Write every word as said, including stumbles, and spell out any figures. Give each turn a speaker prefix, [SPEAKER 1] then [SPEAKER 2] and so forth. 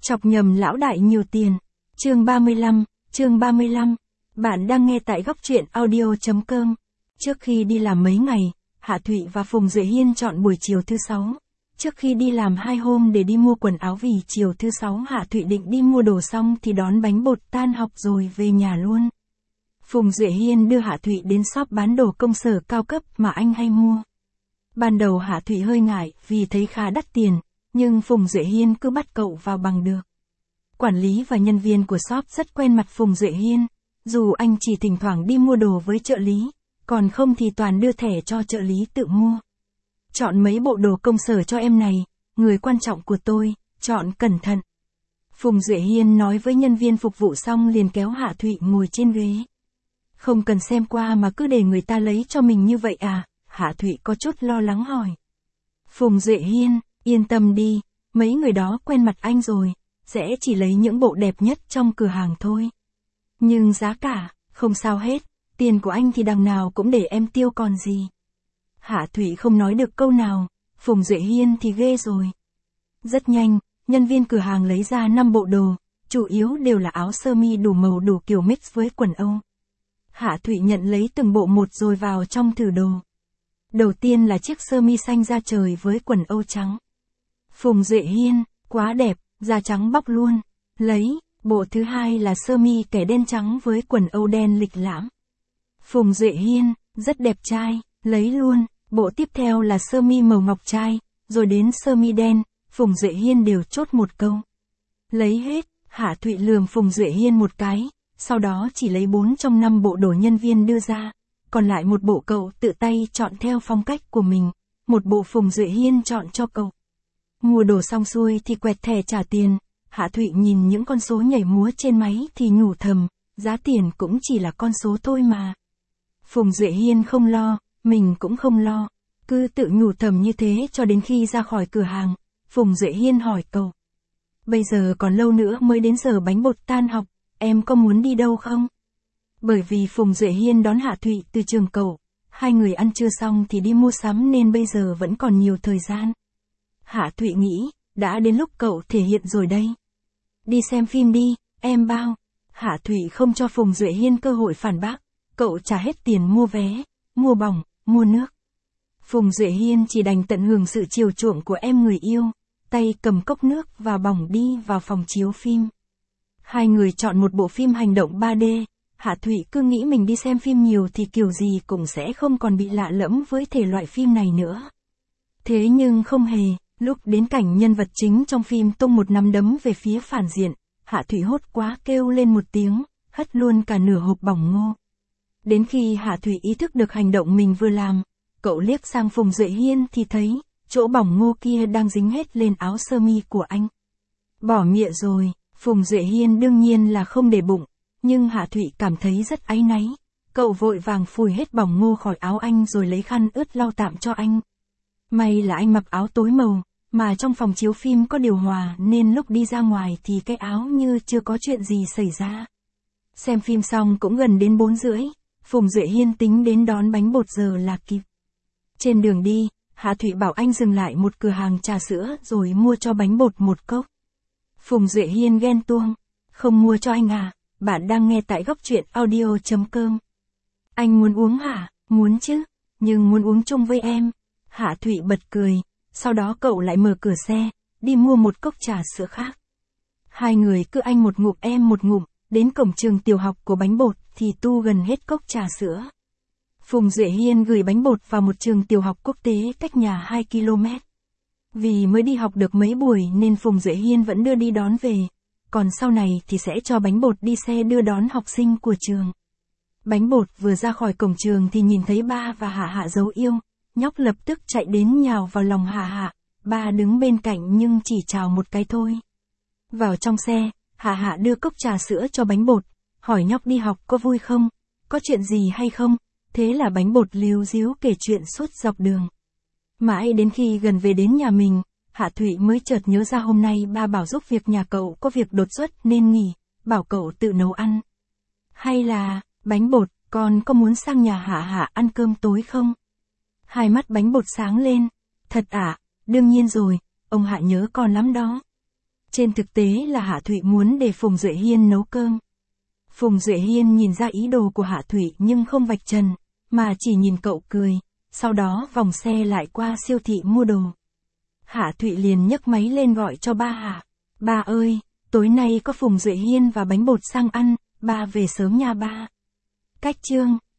[SPEAKER 1] Chọc nhầm lão đại nhiều tiền. Chương ba mươi lăm, chương ba mươi lăm. Bạn đang nghe tại góc truyện audio.com. Trước khi đi làm mấy ngày, Hạ Thụy và Phùng Duệ Hiên chọn buổi chiều thứ sáu. Trước khi đi làm hai hôm để đi mua quần áo vì chiều thứ sáu Hạ Thụy định đi mua đồ xong thì đón bánh bột tan học rồi về nhà luôn. Phùng Duệ Hiên đưa Hạ Thụy đến shop bán đồ công sở cao cấp mà anh hay mua. Ban đầu Hạ Thụy hơi ngại vì thấy khá đắt tiền, nhưng Phùng Duệ Hiên cứ bắt cậu vào bằng được. Quản lý và nhân viên của shop rất quen mặt Phùng Duệ Hiên, dù anh chỉ thỉnh thoảng đi mua đồ với trợ lý, còn không thì toàn đưa thẻ cho trợ lý tự mua. Chọn mấy bộ đồ công sở cho em này, người quan trọng của tôi, chọn cẩn thận. Phùng Duệ Hiên nói với nhân viên phục vụ xong liền kéo Hạ Thụy ngồi trên ghế. Không cần xem qua mà cứ để người ta lấy cho mình như vậy à? Hạ Thụy có chút lo lắng hỏi. Phùng Duệ Hiên, yên tâm đi, mấy người đó quen mặt anh rồi, sẽ chỉ lấy những bộ đẹp nhất trong cửa hàng thôi. Nhưng giá cả, không sao hết, tiền của anh thì đằng nào cũng để em tiêu còn gì. Hạ Thụy không nói được câu nào, Phùng Duệ Hiên thì ghê rồi. Rất nhanh, nhân viên cửa hàng lấy ra năm bộ đồ, chủ yếu đều là áo sơ mi đủ màu đủ kiểu mix với quần Âu. Hạ Thụy nhận lấy từng bộ một rồi vào trong thử đồ. Đầu tiên là chiếc sơ mi xanh da trời với quần Âu trắng. Phùng Duệ Hiên, quá đẹp, da trắng bóc luôn. Lấy, bộ thứ hai là sơ mi kẻ đen trắng với quần Âu đen lịch lãm. Phùng Duệ Hiên, rất đẹp trai, lấy luôn. Bộ tiếp theo là sơ mi màu ngọc trai, rồi đến sơ mi đen, Phùng Duệ Hiên đều chốt một câu. Lấy hết, Hạ Thụy lườm Phùng Duệ Hiên một cái, sau đó chỉ lấy bốn trong năm bộ đồ nhân viên đưa ra, còn lại một bộ cậu tự tay chọn theo phong cách của mình, một bộ Phùng Duệ Hiên chọn cho cậu. Mua đồ xong xuôi thì quẹt thẻ trả tiền, Hạ Thụy nhìn những con số nhảy múa trên máy thì nhủ thầm, giá tiền cũng chỉ là con số thôi mà. Phùng Duệ Hiên không lo, mình cũng không lo, cứ tự nhủ thầm như thế cho đến khi ra khỏi cửa hàng, Phùng Duệ Hiên hỏi cậu. Bây giờ còn lâu nữa mới đến giờ bánh bột tan học, em có muốn đi đâu không? Bởi vì Phùng Duệ Hiên đón Hạ Thụy từ trường cậu, hai người ăn trưa xong thì đi mua sắm nên bây giờ vẫn còn nhiều thời gian. Hạ Thụy nghĩ, đã đến lúc cậu thể hiện rồi đây. Đi xem phim đi, em bao. Hạ Thụy không cho Phùng Duệ Hiên cơ hội phản bác, cậu trả hết tiền mua vé, mua bỏng, mua nước. Phùng Duệ Hiên chỉ đành tận hưởng sự chiều chuộng của em người yêu, tay cầm cốc nước và bỏng đi vào phòng chiếu phim. Hai người chọn một bộ phim hành động ba D, Hạ Thụy cứ nghĩ mình đi xem phim nhiều thì kiểu gì cũng sẽ không còn bị lạ lẫm với thể loại phim này nữa. Thế nhưng không hề, lúc đến cảnh nhân vật chính trong phim tung một nắm đấm về phía phản diện, Hạ Thụy hốt quá kêu lên một tiếng, hất luôn cả nửa hộp bỏng ngô. Đến khi Hạ Thụy ý thức được hành động mình vừa làm, cậu liếc sang Phùng Duệ Hiên thì thấy, chỗ bỏng ngô kia đang dính hết lên áo sơ mi của anh. Bỏ mịa rồi, Phùng Duệ Hiên đương nhiên là không để bụng, nhưng Hạ Thụy cảm thấy rất áy náy. Cậu vội vàng phủi hết bỏng ngô khỏi áo anh rồi lấy khăn ướt lau tạm cho anh. May là anh mặc áo tối màu, mà trong phòng chiếu phim có điều hòa nên lúc đi ra ngoài thì cái áo như chưa có chuyện gì xảy ra. Xem phim xong cũng gần đến bốn rưỡi, Phùng Duệ Hiên tính đến đón bánh bột giờ là kịp. Trên đường đi, Hạ Thụy bảo anh dừng lại một cửa hàng trà sữa rồi mua cho bánh bột một cốc. Phùng Duệ Hiên ghen tuông, không mua cho anh à, bạn đang nghe tại góc truyện audio.com. Anh muốn uống hả? Muốn chứ, nhưng muốn uống chung với em. Hạ Thụy bật cười, sau đó cậu lại mở cửa xe, đi mua một cốc trà sữa khác. Hai người cứ anh một ngụm em một ngụm, đến cổng trường tiểu học của bánh bột thì tu gần hết cốc trà sữa. Phùng Duệ Hiên gửi bánh bột vào một trường tiểu học quốc tế cách nhà hai ki lô mét. Vì mới đi học được mấy buổi nên Phùng Duệ Hiên vẫn đưa đi đón về, còn sau này thì sẽ cho bánh bột đi xe đưa đón học sinh của trường. Bánh bột vừa ra khỏi cổng trường thì nhìn thấy ba và Hạ Hạ dấu yêu, nhóc lập tức chạy đến nhào vào lòng Hạ Hạ, ba đứng bên cạnh nhưng chỉ chào một cái thôi. Vào trong xe, Hạ Hạ đưa cốc trà sữa cho bánh bột, hỏi nhóc đi học có vui không, có chuyện gì hay không, thế là bánh bột líu díu kể chuyện suốt dọc đường. Mãi đến khi gần về đến nhà mình, Hạ Thụy mới chợt nhớ ra hôm nay ba bảo giúp việc nhà cậu có việc đột xuất nên nghỉ, bảo cậu tự nấu ăn. Hay là, bánh bột, con có muốn sang nhà Hạ Hạ ăn cơm tối không? Hai mắt bánh bột sáng lên. Thật ạ, à, đương nhiên rồi, ông Hạ nhớ con lắm đó. Trên thực tế là Hạ Thụy muốn để Phùng Duệ Hiên nấu cơm. Phùng Duệ Hiên nhìn ra ý đồ của Hạ Thụy nhưng không vạch trần, mà chỉ nhìn cậu cười, sau đó vòng xe lại qua siêu thị mua đồ. Hạ Thụy liền nhấc máy lên gọi cho ba Hạ. Ba ơi, tối nay có Phùng Duệ Hiên và bánh bột sang ăn, ba về sớm nha ba. Cách chương